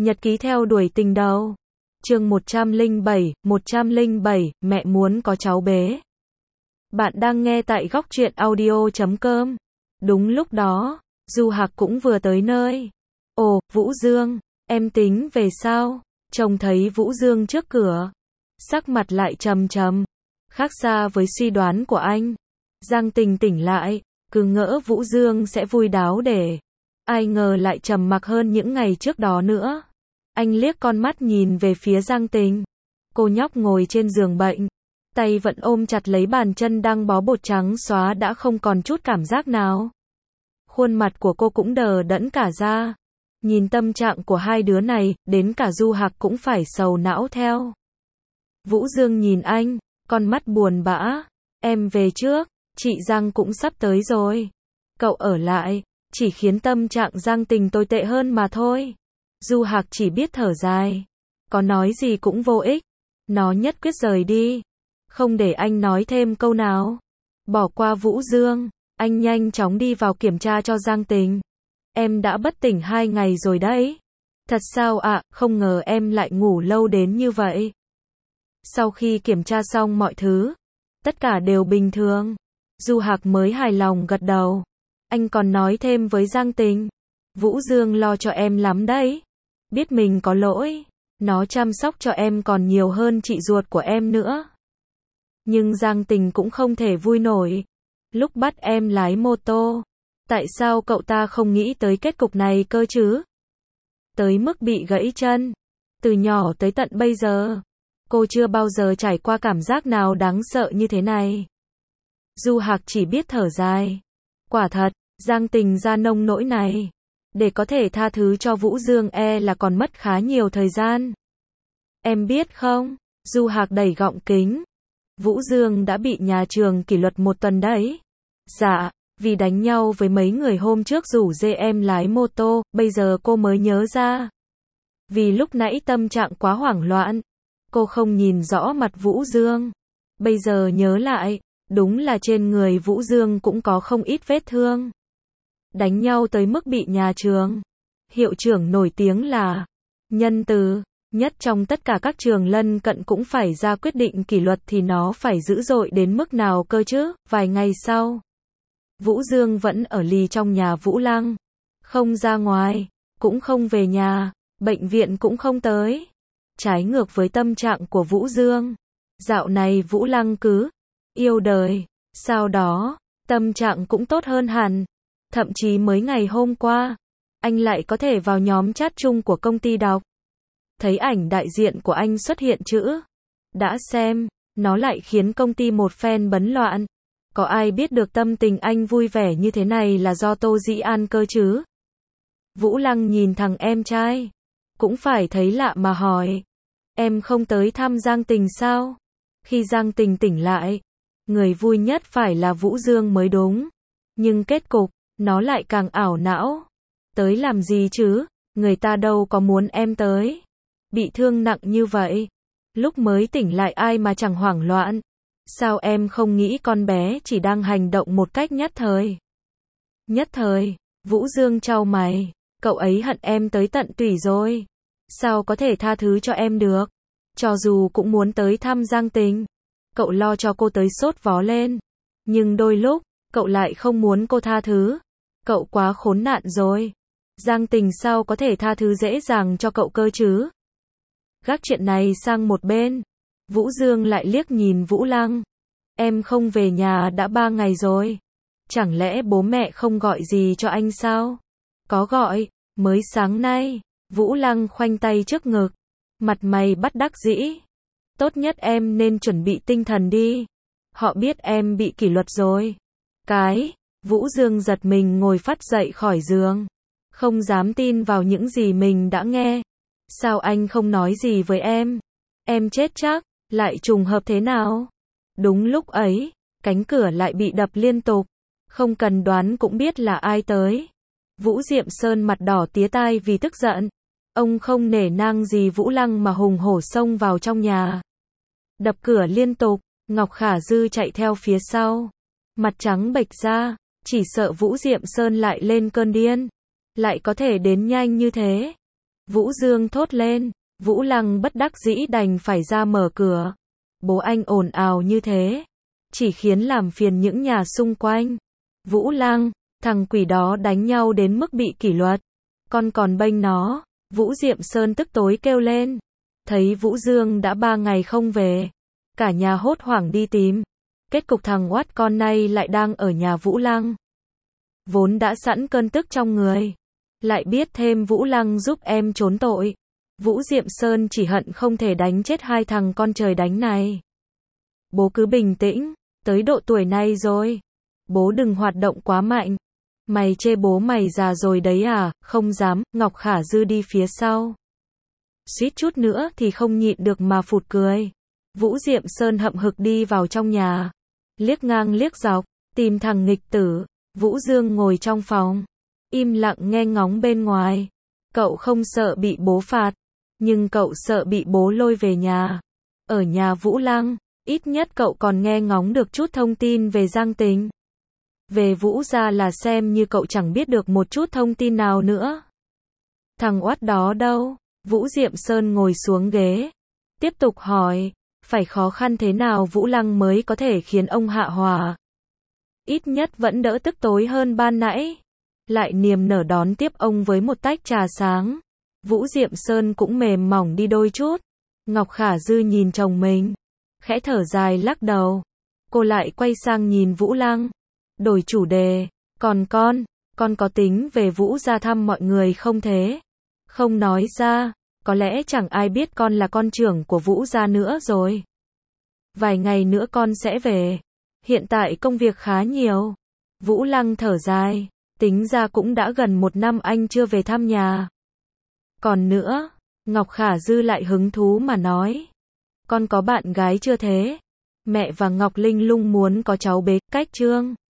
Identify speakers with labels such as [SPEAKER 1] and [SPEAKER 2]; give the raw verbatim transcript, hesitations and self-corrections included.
[SPEAKER 1] Nhật ký theo đuổi tình đầu. Chương một trăm lẻ bảy, một trăm lẻ bảy, mẹ muốn có cháu bé. Bạn đang nghe tại góc truyện audio chấm com. Đúng lúc đó, Du Hạc cũng vừa tới nơi. Ồ, Vũ Dương, em tính về sao? Trông thấy Vũ Dương trước cửa, sắc mặt lại trầm trầm, khác xa với suy đoán của anh. Giang Tình tỉnh lại, cứ ngỡ Vũ Dương sẽ vui đáo để, ai ngờ lại trầm mặc hơn những ngày trước đó nữa. Anh liếc con mắt nhìn về phía Giang Tình. Cô nhóc ngồi trên giường bệnh, tay vẫn ôm chặt lấy bàn chân đang bó bột trắng xóa đã không còn chút cảm giác nào. Khuôn mặt của cô cũng đờ đẫn cả ra. Nhìn tâm trạng của hai đứa này, đến cả Du Hạc cũng phải sầu não theo. Vũ Dương nhìn anh, con mắt buồn bã. Em về trước, chị Giang cũng sắp tới rồi. Cậu ở lại, chỉ khiến tâm trạng Giang Tình tồi tệ hơn mà thôi. Du Hạc chỉ biết thở dài. Có nói gì cũng vô ích. Nó nhất quyết rời đi. Không để anh nói thêm câu nào. Bỏ qua Vũ Dương, anh nhanh chóng đi vào kiểm tra cho Giang Tình. Em đã bất tỉnh hai ngày rồi đấy. Thật sao ạ, à, không ngờ em lại ngủ lâu đến như vậy. Sau khi kiểm tra xong mọi thứ, tất cả đều bình thường. Du Hạc mới hài lòng gật đầu. Anh còn nói thêm với Giang Tình. Vũ Dương lo cho em lắm đấy. Biết mình có lỗi, nó chăm sóc cho em còn nhiều hơn chị ruột của em nữa. Nhưng Giang Tình cũng không thể vui nổi. Lúc bắt em lái mô tô, tại sao cậu ta không nghĩ tới kết cục này cơ chứ? Tới mức bị gãy chân. Từ nhỏ tới tận bây giờ, cô chưa bao giờ trải qua cảm giác nào đáng sợ như thế này. Du Hạc chỉ biết thở dài. Quả thật, Giang Tình ra nông nỗi này, để có thể tha thứ cho Vũ Dương e là còn mất khá nhiều thời gian. Em biết không? Du Hạc đẩy gọng kính. Vũ Dương đã bị nhà trường kỷ luật một tuần đấy. Dạ, vì đánh nhau với mấy người hôm trước rủ dê em lái mô tô, bây giờ cô mới nhớ ra. Vì lúc nãy tâm trạng quá hoảng loạn, cô không nhìn rõ mặt Vũ Dương. Bây giờ nhớ lại, đúng là trên người Vũ Dương cũng có không ít vết thương. Đánh nhau tới mức bị nhà trường, hiệu trưởng nổi tiếng là nhân từ nhất trong tất cả các trường lân cận cũng phải ra quyết định kỷ luật thì nó phải dữ dội đến mức nào cơ chứ. Vài ngày sau, Vũ Dương vẫn ở lì trong nhà Vũ Lăng, không ra ngoài, cũng không về nhà, bệnh viện cũng không tới. Trái ngược với tâm trạng của Vũ Dương, dạo này Vũ Lăng cứ yêu đời. Sau đó, tâm trạng cũng tốt hơn hẳn. Thậm chí mới ngày hôm qua, anh lại có thể vào nhóm chat chung của công ty đọc. Thấy ảnh đại diện của anh xuất hiện chữ đã xem, nó lại khiến công ty một phen bấn loạn. Có ai biết được tâm tình anh vui vẻ như thế này là do Tô Dĩ An cơ chứ? Vũ Lăng nhìn thằng em trai, cũng phải thấy lạ mà hỏi. Em không tới thăm Giang Tình sao? Khi Giang Tình tỉnh lại, người vui nhất phải là Vũ Dương mới đúng. Nhưng kết cục, nó lại càng ảo não. Tới làm gì chứ? Người ta đâu có muốn em tới. Bị thương nặng như vậy. Lúc mới tỉnh lại ai mà chẳng hoảng loạn. Sao em không nghĩ con bé chỉ đang hành động một cách nhất thời? Nhất thời, Vũ Dương chau mày. Cậu ấy hận em tới tận tủy rồi. Sao có thể tha thứ cho em được? Cho dù cũng muốn tới thăm Giang Tình. Cậu lo cho cô tới sốt vó lên. Nhưng đôi lúc, cậu lại không muốn cô tha thứ. Cậu quá khốn nạn rồi. Giang Tình sao có thể tha thứ dễ dàng cho cậu cơ chứ? Gác chuyện này sang một bên. Vũ Dương lại liếc nhìn Vũ Lăng. Em không về nhà đã ba ngày rồi. Chẳng lẽ bố mẹ không gọi gì cho anh sao? Có gọi, mới sáng nay. Vũ Lăng khoanh tay trước ngực. Mặt mày bất đắc dĩ. Tốt nhất em nên chuẩn bị tinh thần đi. Họ biết em bị kỷ luật rồi. Cái, Vũ Dương giật mình ngồi phắt dậy khỏi giường. Không dám tin vào những gì mình đã nghe. Sao anh không nói gì với em? Em chết chắc, lại trùng hợp thế nào? Đúng lúc ấy, cánh cửa lại bị đập liên tục. Không cần đoán cũng biết là ai tới. Vũ Diệm Sơn mặt đỏ tía tai vì tức giận. Ông không nể nang gì Vũ Lăng mà hùng hổ xông vào trong nhà. Đập cửa liên tục, Ngọc Khả Dư chạy theo phía sau. Mặt trắng bệch ra, chỉ sợ Vũ Diệm Sơn lại lên cơn điên. Lại có thể đến nhanh như thế. Vũ Dương thốt lên. Vũ Lăng bất đắc dĩ đành phải ra mở cửa. Bố anh ồn ào như thế, chỉ khiến làm phiền những nhà xung quanh. Vũ Lăng, thằng quỷ đó đánh nhau đến mức bị kỷ luật. Con còn bênh nó. Vũ Diệm Sơn tức tối kêu lên. Thấy Vũ Dương đã ba ngày không về. Cả nhà hốt hoảng đi tìm. Kết cục thằng oát con này lại đang ở nhà Vũ Lăng. Vốn đã sẵn cơn tức trong người. Lại biết thêm Vũ Lăng giúp em trốn tội. Vũ Diệm Sơn chỉ hận không thể đánh chết hai thằng con trời đánh này. Bố cứ bình tĩnh, tới độ tuổi này rồi. Bố đừng hoạt động quá mạnh. Mày chê bố mày già rồi đấy à, không dám, Ngọc Khả Dư đi phía sau. Suýt chút nữa thì không nhịn được mà phụt cười. Vũ Diệm Sơn hậm hực đi vào trong nhà. Liếc ngang liếc dọc, tìm thằng nghịch tử. Vũ Dương ngồi trong phòng, im lặng nghe ngóng bên ngoài. Cậu không sợ bị bố phạt, nhưng cậu sợ bị bố lôi về nhà. Ở nhà Vũ Lăng, ít nhất cậu còn nghe ngóng được chút thông tin về Giang Tình. Về Vũ gia là xem như cậu chẳng biết được một chút thông tin nào nữa. Thằng oát đó đâu? Vũ Diệm Sơn ngồi xuống ghế, tiếp tục hỏi, phải khó khăn thế nào Vũ Lăng mới có thể khiến ông hạ hỏa? Ít nhất vẫn đỡ tức tối hơn ban nãy. Lại niềm nở đón tiếp ông với một tách trà sáng. Vũ Diệm Sơn cũng mềm mỏng đi đôi chút. Ngọc Khả Dư nhìn chồng mình, khẽ thở dài lắc đầu. Cô lại quay sang nhìn Vũ Lăng, đổi chủ đề. Còn con, con có tính về Vũ gia thăm mọi người không thế? Không nói ra, có lẽ chẳng ai biết con là con trưởng của Vũ gia nữa rồi. Vài ngày nữa con sẽ về. Hiện tại công việc khá nhiều. Vũ Lăng thở dài, tính ra cũng đã gần một năm anh chưa về thăm nhà. Còn nữa, Ngọc Khả Dư lại hứng thú mà nói. Con có bạn gái chưa thế? Mẹ và Ngọc Linh Lung muốn có cháu bé, cách Trương